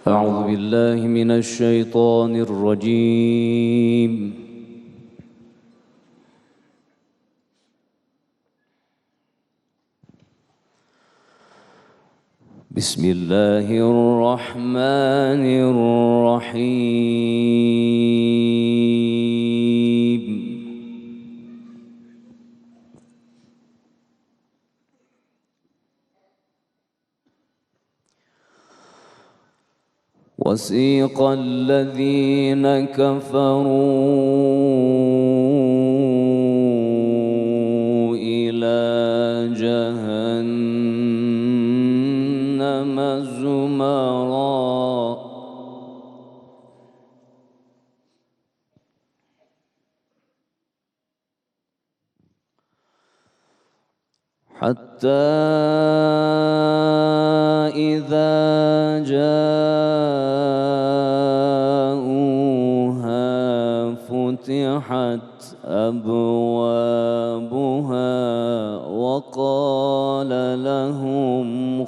أعوذ بالله من الشيطان الرجيم. بسم الله الرحمن الرحيم. وسيق الذين كفروا إلى جهنم زمرا حتى إذا جاءوها فتحت أبوابها وقال لهم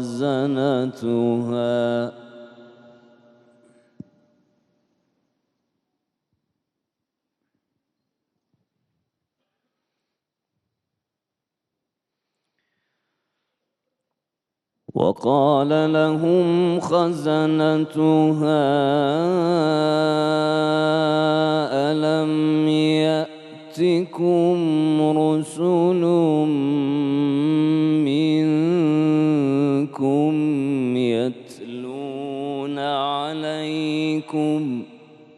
خزنتها ألم يأتكم رسل منكم يتلون عليكم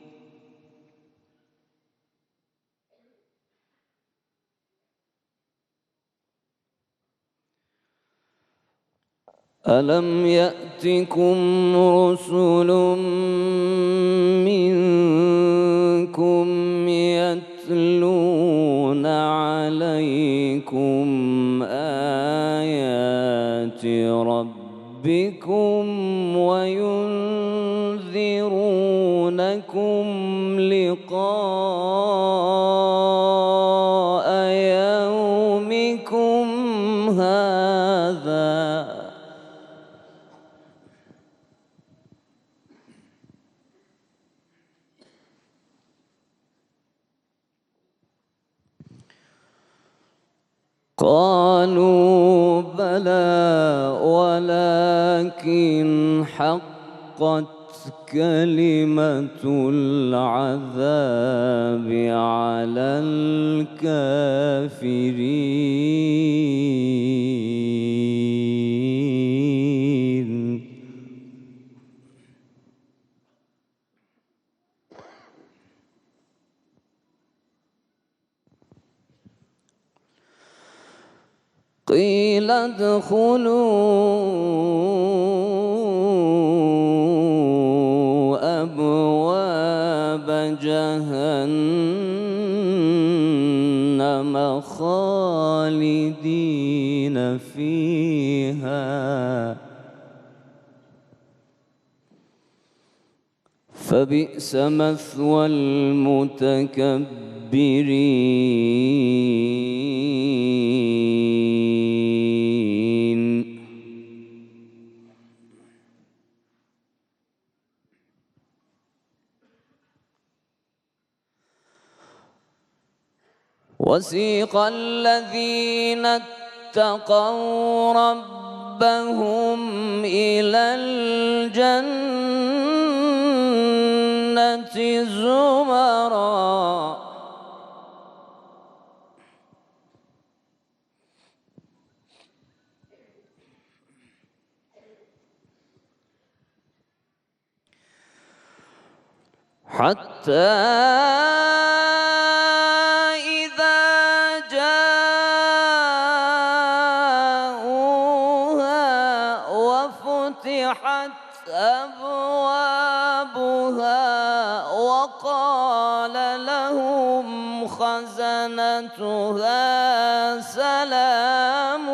آيات ربكم وينذرونكم لقاء يومكم هذا قالوا بلى ولكن حقت كلمة العذاب على الكافرين. قيل ادخلوا أبواب جهنم خالدين فيها فبئس مثوى المتكبرين. وسيق الذين اتقوا ربهم إلى الجنة زمرا حتى فتحت أبوابها وقال لهم خزنتها سلام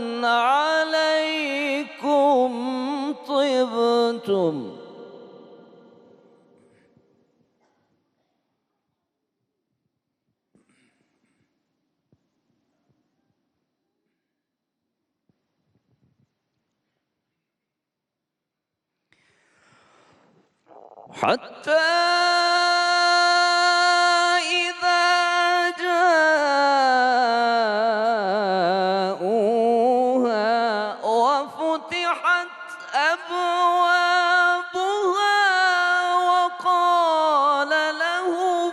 عليكم طبتم. حتى إذا جاءوها وفتحت أبوابها وقال لهم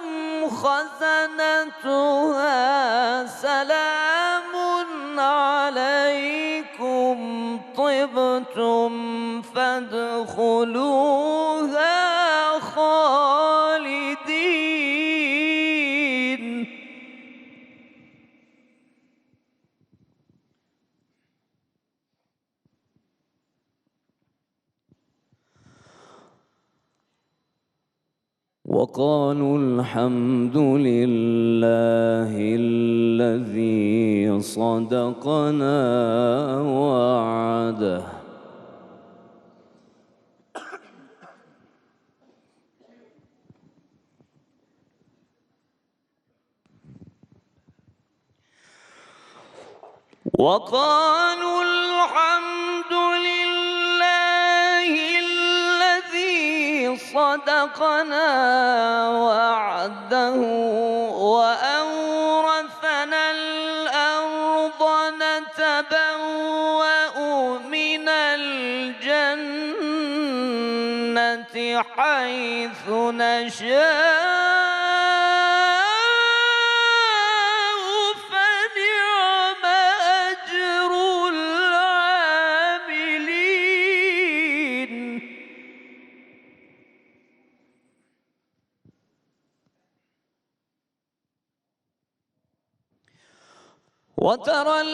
خزنتها سلام عليكم طبتم فادخلوها خالدين. وقالوا الحمد لله الذي صدقنا وعده وقالوا الحمد لله الذي صدقنا وعده وأورثنا الأرض نتبوأ من الجنة حيث نشاء وترى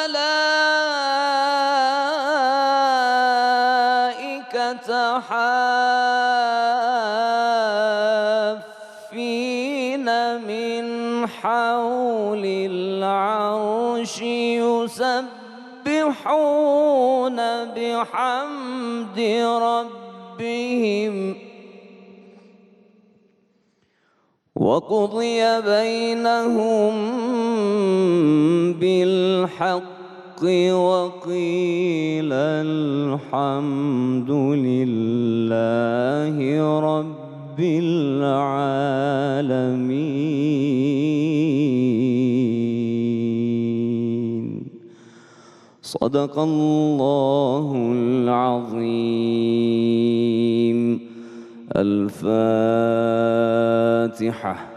الملائكة حافين من حول العرش يسبحون بحمد ربهم وقضي بينهم بالحق وقيل الحمد لله رب العالمين. صدق الله العظيم. الفاتحة.